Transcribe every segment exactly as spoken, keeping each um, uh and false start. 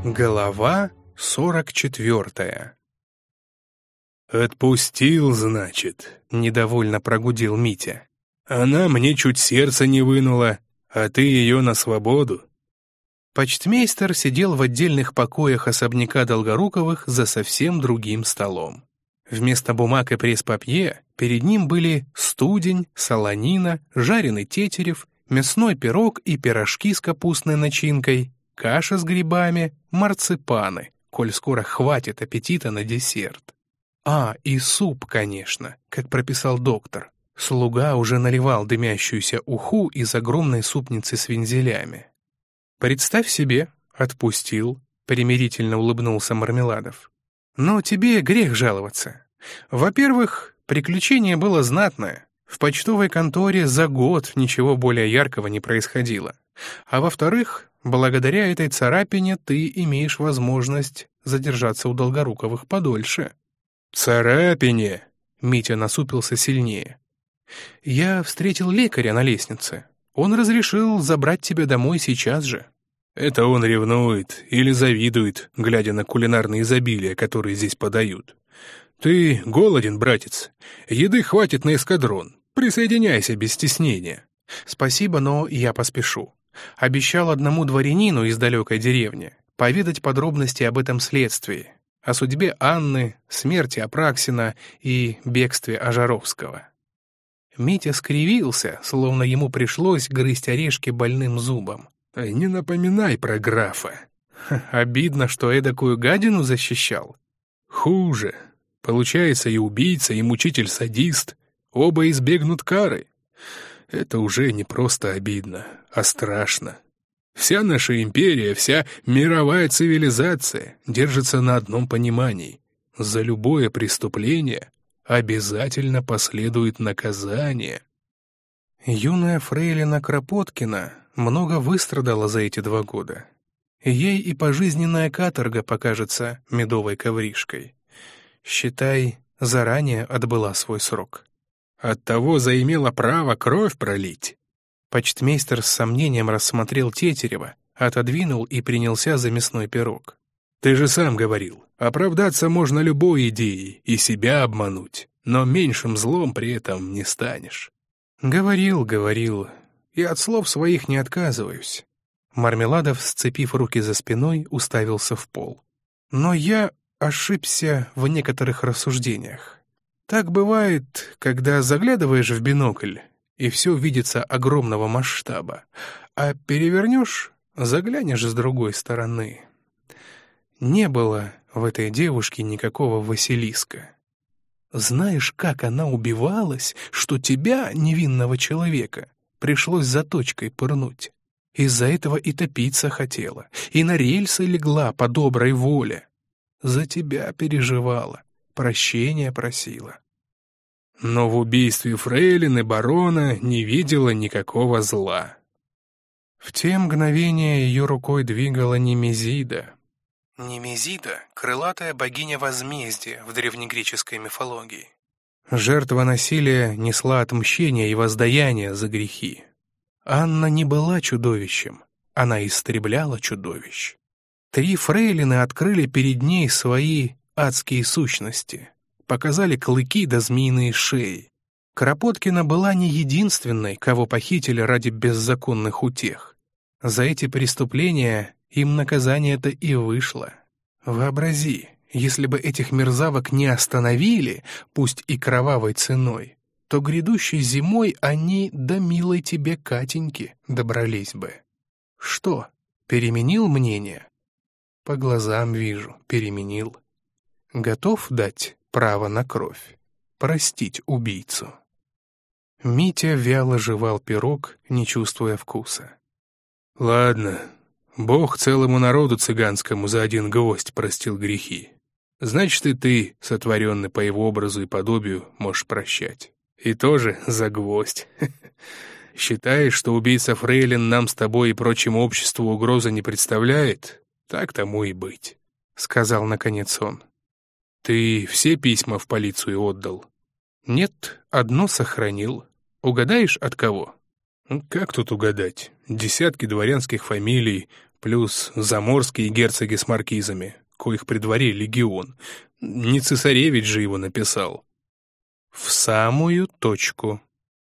Глава сорок четвертая. «Отпустил, значит», — недовольно прогудел Митя. «Она мне чуть сердце не вынула, а ты ее на свободу». Почтмейстер сидел в отдельных покоях особняка Долгоруковых за совсем другим столом. Вместо бумаг и пресс-папье перед ним были студень, солонина, жареный тетерев, мясной пирог и пирожки с капустной начинкой, каша с грибами, марципаны, коль скоро хватит аппетита на десерт. А, и суп, конечно, как прописал доктор. Слуга уже наливал дымящуюся уху из огромной супницы с вензелями. «Представь себе, отпустил», — примирительно улыбнулся Мармеладов. «Но тебе грех жаловаться. Во-первых, приключение было знатное. В почтовой конторе за год ничего более яркого не происходило. А во-вторых, благодаря этой царапине ты имеешь возможность задержаться у Долгоруковых подольше». «Царапине?» — Митя насупился сильнее. «Я встретил лекаря на лестнице. Он разрешил забрать тебя домой сейчас же». «Это он ревнует или завидует, глядя на кулинарные изобилия, которые здесь подают. Ты голоден, братец? Еды хватит на эскадрон. Присоединяйся без стеснения». «Спасибо, но я поспешу. Обещал одному дворянину из далекой деревни поведать подробности об этом следствии, о судьбе Анны, смерти Апраксина и бегстве Ожаровского». Митя скривился, словно ему пришлось грызть орешки больным зубом. «Не напоминай про графа». «Обидно, что эдакую гадину защищал». «Хуже. Получается, и убийца, и мучитель-садист оба избегнут кары. Это уже не просто обидно, а страшно. Вся наша империя, вся мировая цивилизация держится на одном понимании. За любое преступление обязательно последует наказание». Юная фрейлина Кропоткина много выстрадала за эти два года. Ей и пожизненная каторга покажется медовой ковришкой. Считай, заранее отбыла свой срок. Оттого заимела право кровь пролить. Почтмейстер с сомнением рассмотрел Тетерева, отодвинул и принялся за мясной пирог. «Ты же сам говорил, оправдаться можно любой идеей и себя обмануть, но меньшим злом при этом не станешь». «Говорил, говорил, и от слов своих не отказываюсь». Мармеладов, сцепив руки за спиной, уставился в пол. «Но я ошибся в некоторых рассуждениях. Так бывает, когда заглядываешь в бинокль, и все видится огромного масштаба, а перевернешь, заглянешь с другой стороны. Не было в этой девушке никакого Василиска. Знаешь, как она убивалась, что тебя, невинного человека, пришлось заточкой пырнуть. Из-за этого и топиться хотела, и на рельсы легла по доброй воле. За тебя переживала, прощения просила». Но в убийстве фрейлины барона не видела никакого зла. В те мгновения ее рукой двигала Немезида. Немезида — крылатая богиня возмездия в древнегреческой мифологии. Жертва насилия несла отмщение и воздаяние за грехи. Анна не была чудовищем, она истребляла чудовищ. Три фрейлины открыли перед ней свои адские сущности, показали клыки да змеиные шеи. Кропоткина была не единственной, кого похитили ради беззаконных утех. За эти преступления им наказание-то и вышло. Вообрази, если бы этих мерзавок не остановили, пусть и кровавой ценой, то грядущей зимой они до милой тебе Катеньки добрались бы. Что, переменил мнение? По глазам вижу, переменил. Готов дать право на кровь, простить убийцу. Митя вяло жевал пирог, не чувствуя вкуса. «Ладно, Бог целому народу цыганскому за один гвоздь простил грехи. Значит, и ты, сотворенный по его образу и подобию, можешь прощать. И тоже за гвоздь. Считаешь, что убийца фрейлин нам с тобой и прочему обществу угрозы не представляет? Так тому и быть», — сказал наконец он. «Ты все письма в полицию отдал?» «Нет, одно сохранил. Угадаешь, от кого?» «Как тут угадать? Десятки дворянских фамилий, плюс заморские герцоги с маркизами, коих при дворе легион. Не цесаревич же его написал. В самую точку.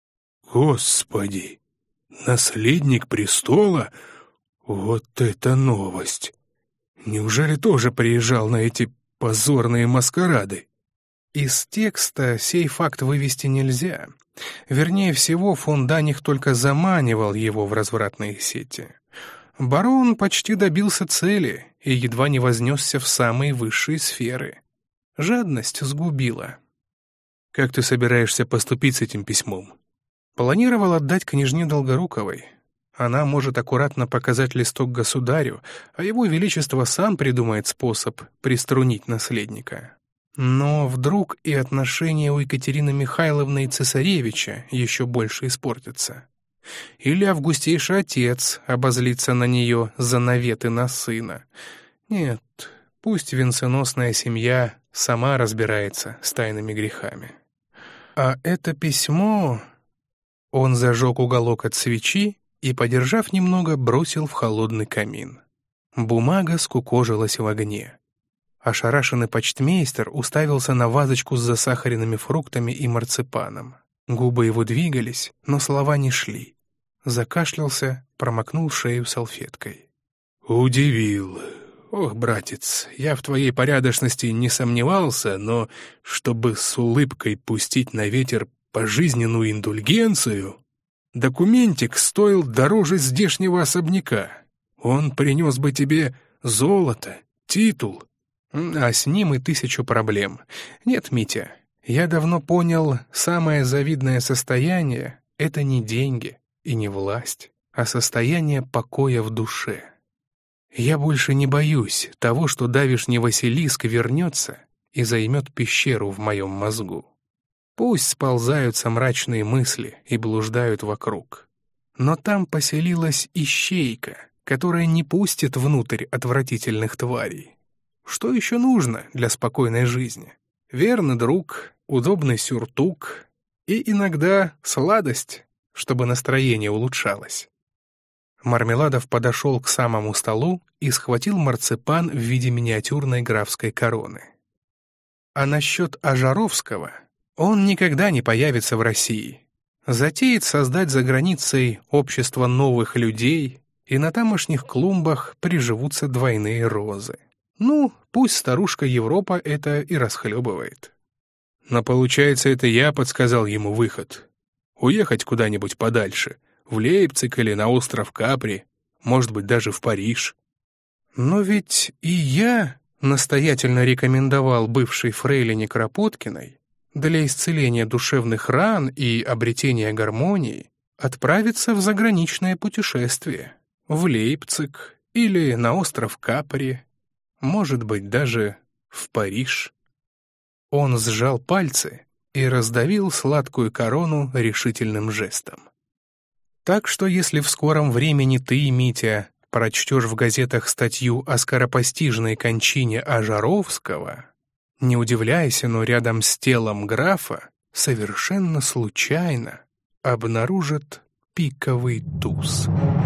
Господи, наследник престола? Вот это новость! Неужели тоже приезжал на эти позорные маскарады? Из текста сей факт вывести нельзя. Вернее всего, фон Даних только заманивал его в развратные сети. Барон почти добился цели и едва не вознесся в самые высшие сферы. Жадность сгубила. Как ты собираешься поступить с этим письмом? Планировал отдать княжне Долгоруковой. Она может аккуратно показать листок государю, а его величество сам придумает способ приструнить наследника. Но вдруг и отношения у Екатерины Михайловны и цесаревича еще больше испортятся. Или августейший отец обозлится на нее за наветы на сына. Нет, пусть венценосная семья сама разбирается с тайными грехами. А это письмо... Он зажег уголок от свечи и, подержав немного, бросил в холодный камин. Бумага скукожилась в огне. Ошарашенный почтмейстер уставился на вазочку с засахаренными фруктами и марципаном. Губы его двигались, но слова не шли. Закашлялся, промокнул шею салфеткой. «Удивил. Ох, братец, я в твоей порядочности не сомневался, но чтобы с улыбкой пустить на ветер пожизненную индульгенцию, документик стоил дороже здешнего особняка. Он принес бы тебе золото, титул, а с ним и тысячу проблем. Нет, Митя, я давно понял, самое завидное состояние — это не деньги и не власть, а состояние покоя в душе. Я больше не боюсь того, что давишний Василиск вернется и займет пещеру в моем мозгу. Пусть сползаются мрачные мысли и блуждают вокруг. Но там поселилась ищейка, которая не пустит внутрь отвратительных тварей. Что еще нужно для спокойной жизни? Верный друг, удобный сюртук и иногда сладость, чтобы настроение улучшалось. Мармеладов подошел к самому столу и схватил марципан в виде миниатюрной графской короны. А насчет Ажаровского... Он никогда не появится в России. Затеет создать за границей общество новых людей, и на тамошних клумбах приживутся двойные розы. Ну, пусть старушка Европа это и расхлебывает. Но получается, это я подсказал ему выход. Уехать куда-нибудь подальше, в Лейпциг или на остров Капри, может быть, даже в Париж. Но ведь и я настоятельно рекомендовал бывшей фрейлине Кропоткиной для исцеления душевных ран и обретения гармонии отправиться в заграничное путешествие, в Лейпциг или на остров Капри, может быть, даже в Париж. Он сжал пальцы и раздавил сладкую корону решительным жестом. Так что если в скором времени ты, Митя, прочтешь в газетах статью о скоропостижной кончине Ажаровского, не удивляйся, но рядом с телом графа совершенно случайно обнаружат пиковый туз.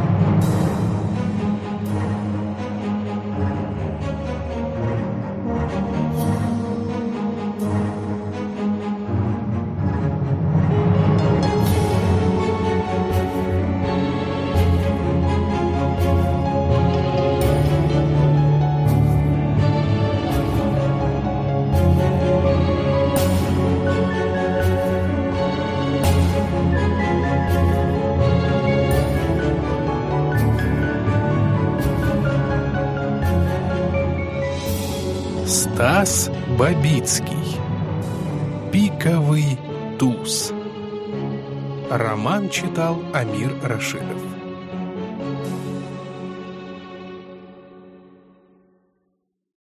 Стас Бабицкий. Пиковый туз. Роман читал Амир Рашидов.